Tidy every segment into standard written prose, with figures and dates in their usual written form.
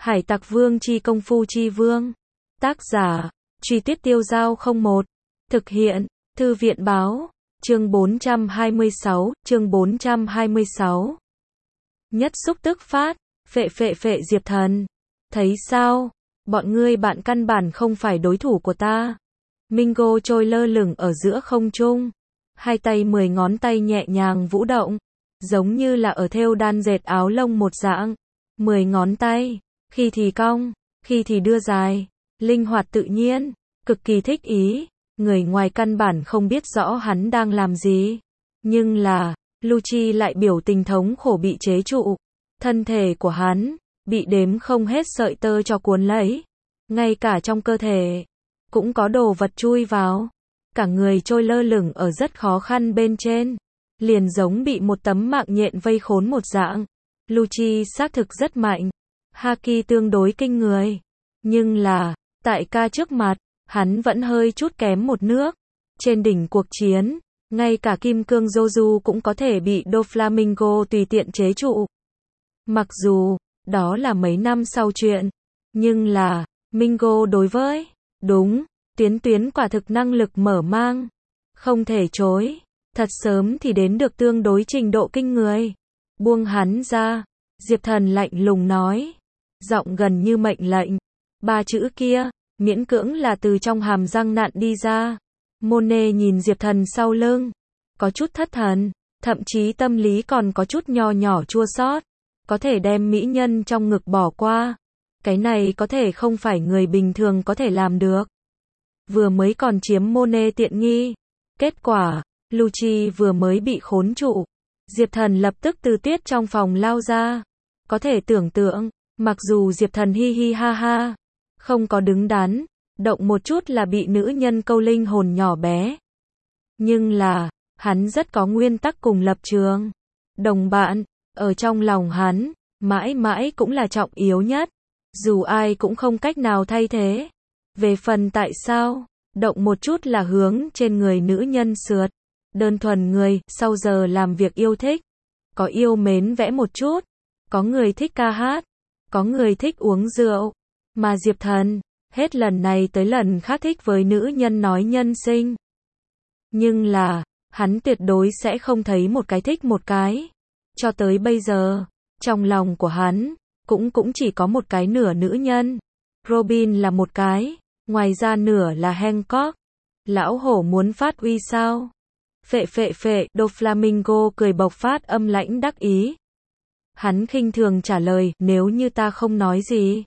Hải Tặc Vương chi công phu chi vương. Tác giả, Truy Tuyết Tiêu Dao 01. Thực hiện, Thư viện báo. Chương 426. Nhất xúc tức phát, phệ Diệp Thần. Thấy sao? Bọn ngươi bạn căn bản không phải đối thủ của ta. Mingo trôi lơ lửng ở giữa không trung. Hai tay 10 ngón tay nhẹ nhàng vũ động. Giống như là ở thêu đan dệt áo lông một dạng. 10 ngón tay, khi thì cong, khi thì đưa dài. Linh hoạt tự nhiên, cực kỳ thích ý. Người ngoài căn bản không biết rõ hắn đang làm gì. Nhưng là, Lucci lại biểu tình thống khổ bị chế trụ. Thân thể của hắn, bị đếm không hết sợi tơ cho cuốn lấy. Ngay cả trong cơ thể, cũng có đồ vật chui vào. Cả người trôi lơ lửng ở rất khó khăn bên trên. Liền giống bị một tấm mạng nhện vây khốn một dạng. Lucci xác thực rất mạnh. Haki tương đối kinh người. Nhưng là, tại ca trước mặt, hắn vẫn hơi chút kém một nước. Trên đỉnh cuộc chiến, ngay cả kim cương Joju cũng có thể bị Doflamingo tùy tiện chế trụ. Mặc dù, đó là mấy năm sau chuyện. Nhưng là, Mingo đối với, đúng, tuyến quả thực năng lực mở mang. Không thể chối. Thật sớm thì đến được tương đối trình độ kinh người. Buông hắn ra. Diệp Thần lạnh lùng nói. Giọng gần như mệnh lệnh. 3 chữ kia, miễn cưỡng là từ trong hàm răng nặn đi ra. Monet nhìn Diệp Thần sau lưng. Có chút thất thần. Thậm chí tâm lý còn có chút nho nhỏ chua xót. Có thể đem mỹ nhân trong ngực bỏ qua. Cái này có thể không phải người bình thường có thể làm được. Vừa mới còn chiếm Monet tiện nghi. Kết quả, Lucci vừa mới bị khốn trụ. Diệp Thần lập tức từ tuyết trong phòng lao ra. Có thể tưởng tượng, mặc dù Diệp Thần hi hi ha ha, không có đứng đắn, động một chút là bị nữ nhân câu linh hồn nhỏ bé. Nhưng là, hắn rất có nguyên tắc cùng lập trường. Đồng bạn, ở trong lòng hắn, mãi mãi cũng là trọng yếu nhất. Dù ai cũng không cách nào thay thế. Về phần tại sao, động một chút là hướng trên người nữ nhân sượt. Đơn thuần người, sau giờ làm việc yêu thích. Có yêu mến vẽ một chút. Có người thích ca hát. Có người thích uống rượu. Mà Diệp Thần, hết lần này tới lần khác thích với nữ nhân nói nhân sinh. Nhưng là, hắn tuyệt đối sẽ không thấy một cái thích một cái. Cho tới bây giờ, trong lòng của hắn, cũng chỉ có một cái nửa nữ nhân. Robin là một cái, ngoài ra nửa là Hancock. Lão hổ muốn phát uy sao? Phệ, Doflamingo cười bộc phát âm lãnh đắc ý. Hắn khinh thường trả lời, nếu như ta không nói gì.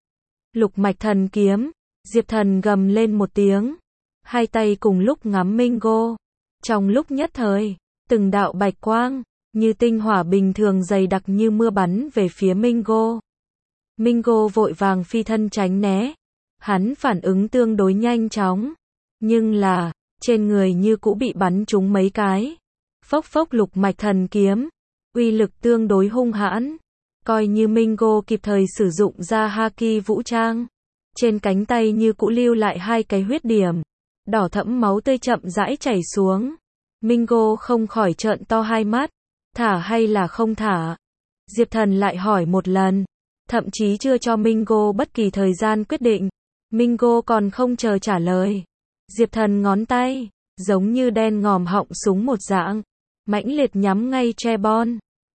Lục mạch thần kiếm, Diệp Thần gầm lên một tiếng. Hai tay cùng lúc ngắm Mingo. Trong lúc nhất thời, từng đạo bạch quang, như tinh hỏa bình thường dày đặc như mưa bắn về phía Mingo. Mingo vội vàng phi thân tránh né. Hắn phản ứng tương đối nhanh chóng. Nhưng là, trên người như cũ bị bắn trúng mấy cái. Phốc lục mạch thần kiếm. Uy lực tương đối hung hãn. Coi như Mingo kịp thời sử dụng ra haki vũ trang. Trên cánh tay như cũ lưu lại 2 cái huyết điểm. Đỏ thẫm máu tươi chậm rãi chảy xuống. Mingo không khỏi trợn to hai mắt. Thả hay là không thả? Diệp Thần lại hỏi một lần. Thậm chí chưa cho Mingo bất kỳ thời gian quyết định. Mingo còn không chờ trả lời. Diệp Thần ngón tay, giống như đen ngòm họng súng một dạng. Mãnh liệt nhắm ngay Trebon.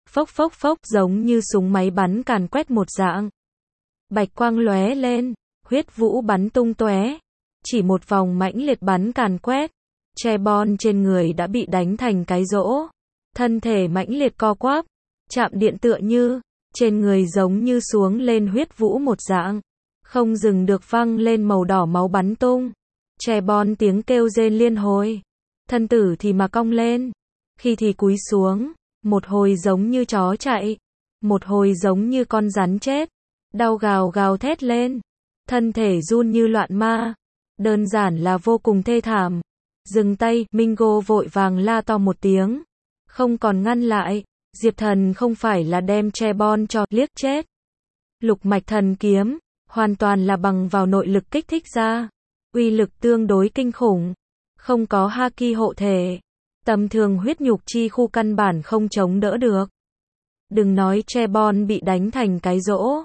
Phốc giống như súng máy bắn càn quét một dạng. Bạch quang lóe lên, huyết vũ bắn tung tóe. Chỉ một vòng mãnh liệt bắn càn quét. Trebon trên người đã bị đánh thành cái rỗ. Thân thể mãnh liệt co quắp. Chạm điện tựa như, trên người giống như xuống lên huyết vũ một dạng. Không dừng được văng lên màu đỏ máu bắn tung. Trebon tiếng kêu rên liên hồi. Thân tử thì mà cong lên. Khi thì cúi xuống. Một hồi giống như chó chạy. Một hồi giống như con rắn chết. Đau gào thét lên. Thân thể run như loạn ma. Đơn giản là vô cùng thê thảm. Dừng tay, Mingo vội vàng la to một tiếng. Không còn ngăn lại. Diệp Thần không phải là đem Trebon cho liếc chết. Lục mạch thần kiếm, hoàn toàn là bằng vào nội lực kích thích ra. Uy lực tương đối kinh khủng. Không có haki hộ thể. Tầm thường huyết nhục chi khu căn bản không chống đỡ được. Đừng nói Trebon bị đánh thành cái rỗ.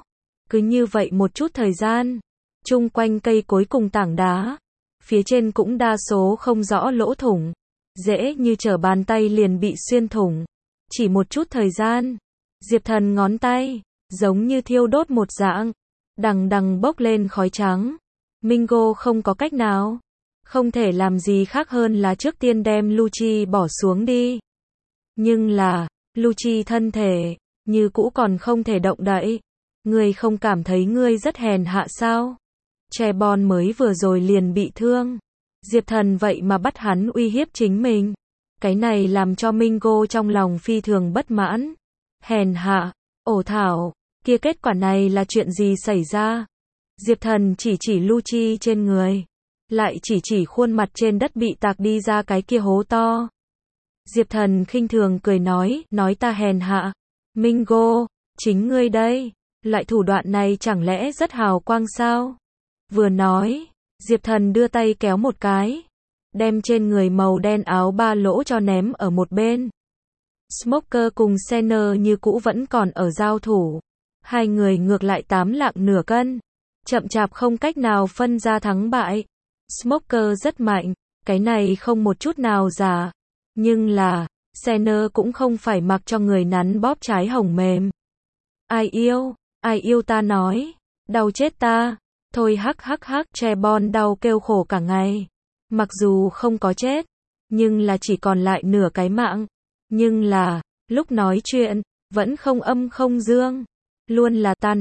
Cứ như vậy một chút thời gian, chung quanh cây cối cùng tảng đá, phía trên cũng đa số không rõ lỗ thủng, dễ như trở bàn tay liền bị xuyên thủng. Chỉ một chút thời gian, Diệp Thần ngón tay, giống như thiêu đốt một dạng, đằng đằng bốc lên khói trắng. Mingo không có cách nào, không thể làm gì khác hơn là trước tiên đem Lucci bỏ xuống đi. Nhưng là, Lucci thân thể, như cũ còn không thể động đậy. Ngươi không cảm thấy ngươi rất hèn hạ sao? Trebon mới vừa rồi liền bị thương. Diệp Thần vậy mà bắt hắn uy hiếp chính mình. Cái này làm cho Mingo trong lòng phi thường bất mãn. Hèn hạ, ổ thảo, kia kết quả này là chuyện gì xảy ra? Diệp Thần chỉ Lucci trên người, lại chỉ khuôn mặt trên đất bị tạc đi ra cái kia hố to. Diệp Thần khinh thường cười nói ta hèn hạ. Mingo, chính ngươi đây, loại thủ đoạn này chẳng lẽ rất hào quang sao? Vừa nói, Diệp Thần đưa tay kéo một cái, đem trên người màu đen áo ba lỗ cho ném ở một bên. Smoker cùng Senner như cũ vẫn còn ở giao thủ. Hai người ngược lại 8 lạng nửa cân, chậm chạp không cách nào phân ra thắng bại. Smoker rất mạnh, cái này không một chút nào giả. Nhưng là, Senner cũng không phải mặc cho người nắn bóp trái hồng mềm. Ai yêu ta nói, đau chết ta. Thôi hắc, Trebon đau kêu khổ cả ngày. Mặc dù không có chết, nhưng là chỉ còn lại nửa cái mạng. Nhưng là, lúc nói chuyện, vẫn không âm không dương. Luôn là ta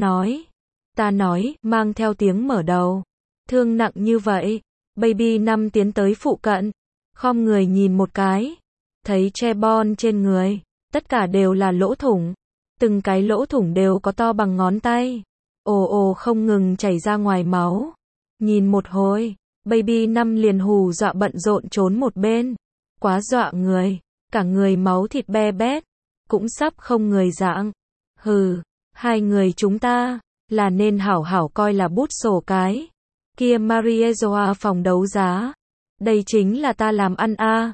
nói, mang theo tiếng mở đầu. Thương nặng như vậy, Baby Năm tiến tới phụ cận, khom người nhìn một cái, thấy Trebon trên người, tất cả đều là lỗ thủng. Từng cái lỗ thủng đều có to bằng ngón tay. Ồ không ngừng chảy ra ngoài máu. Nhìn một hồi, Baby Năm liền hù dọa bận rộn trốn một bên. Quá dọa người, cả người máu thịt be bét, cũng sắp không người dạng. Hừ, hai người chúng ta, là nên hảo hảo coi là bút sổ cái. Kia Mariezoa phòng đấu giá. Đây chính là ta làm ăn a.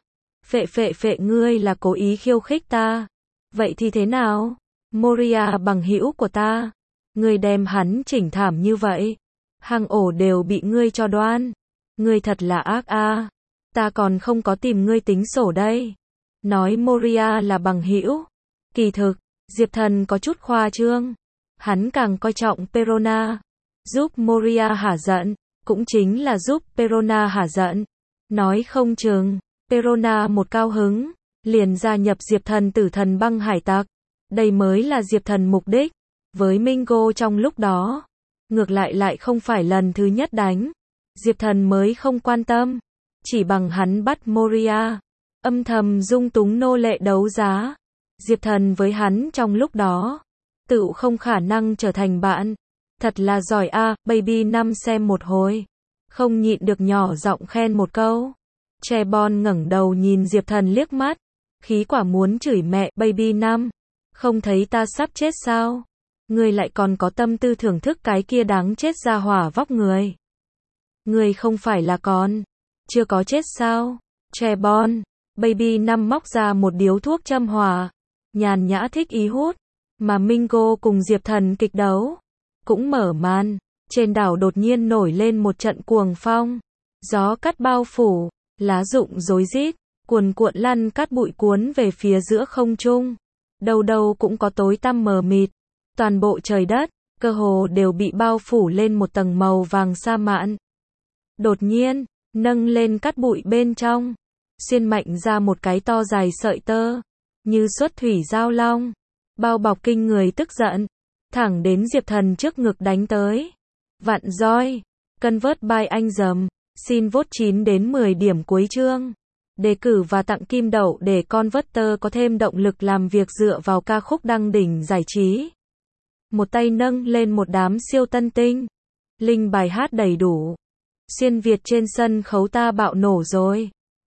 Phệ ngươi là cố ý khiêu khích ta. Vậy thì thế nào? Moria bằng hữu của ta. Ngươi đem hắn chỉnh thảm như vậy. Hang ổ đều bị ngươi cho đoan. Ngươi thật là ác a. Ta còn không có tìm ngươi tính sổ đây. Nói Moria là bằng hữu. Kỳ thực, Diệp Thần có chút khoa trương. Hắn càng coi trọng Perona. Giúp Moria hả giận, cũng chính là giúp Perona hả giận. Nói không chừng, Perona một cao hứng, liền gia nhập Diệp Thần Tử Thần Băng Hải Tặc. Đây mới là Diệp Thần mục đích. Với Mingo trong lúc đó, ngược lại không phải lần thứ nhất đánh. Diệp Thần mới không quan tâm. Chỉ bằng hắn bắt Moria, âm thầm dung túng nô lệ đấu giá. Diệp Thần với hắn trong lúc đó, tự không khả năng trở thành bạn. Thật là giỏi a. Baby Năm xem một hồi, không nhịn được nhỏ giọng khen một câu. Trebon ngẩng đầu nhìn Diệp Thần liếc mắt, khí quả muốn chửi mẹ. Baby Năm, không thấy ta sắp chết sao? Ngươi lại còn có tâm tư thưởng thức cái kia đáng chết ra hỏa vóc người. Ngươi không phải là còn chưa có chết sao? Trebon, Baby Năm móc ra một điếu thuốc châm hỏa, nhàn nhã thích ý hút. Mà Mingo cùng Diệp Thần kịch đấu cũng mở màn. Trên đảo đột nhiên nổi lên một trận cuồng phong, gió cắt bao phủ, lá rụng rối rít, cuồn cuộn lăn cát bụi cuốn về phía giữa không trung. Đâu đâu cũng có tối tăm mờ mịt, toàn bộ trời đất, cơ hồ đều bị bao phủ lên một tầng màu vàng sa mạn. Đột nhiên, nâng lên cát bụi bên trong, xuyên mạnh ra một cái to dài sợi tơ, như xuất thủy giao long, bao bọc kinh người tức giận, thẳng đến Diệp Thần trước ngực đánh tới. Vạn roi, Convert by anh dầm, xin vote 9 đến 10 điểm cuối chương. Đề cử và tặng kim đậu để Converter có thêm động lực làm việc dựa vào ca khúc đăng đỉnh giải trí. Một tay nâng lên một đám siêu tân tinh. Link bài hát đầy đủ. Xuyên Việt trên sân khấu ta bạo nổ rồi.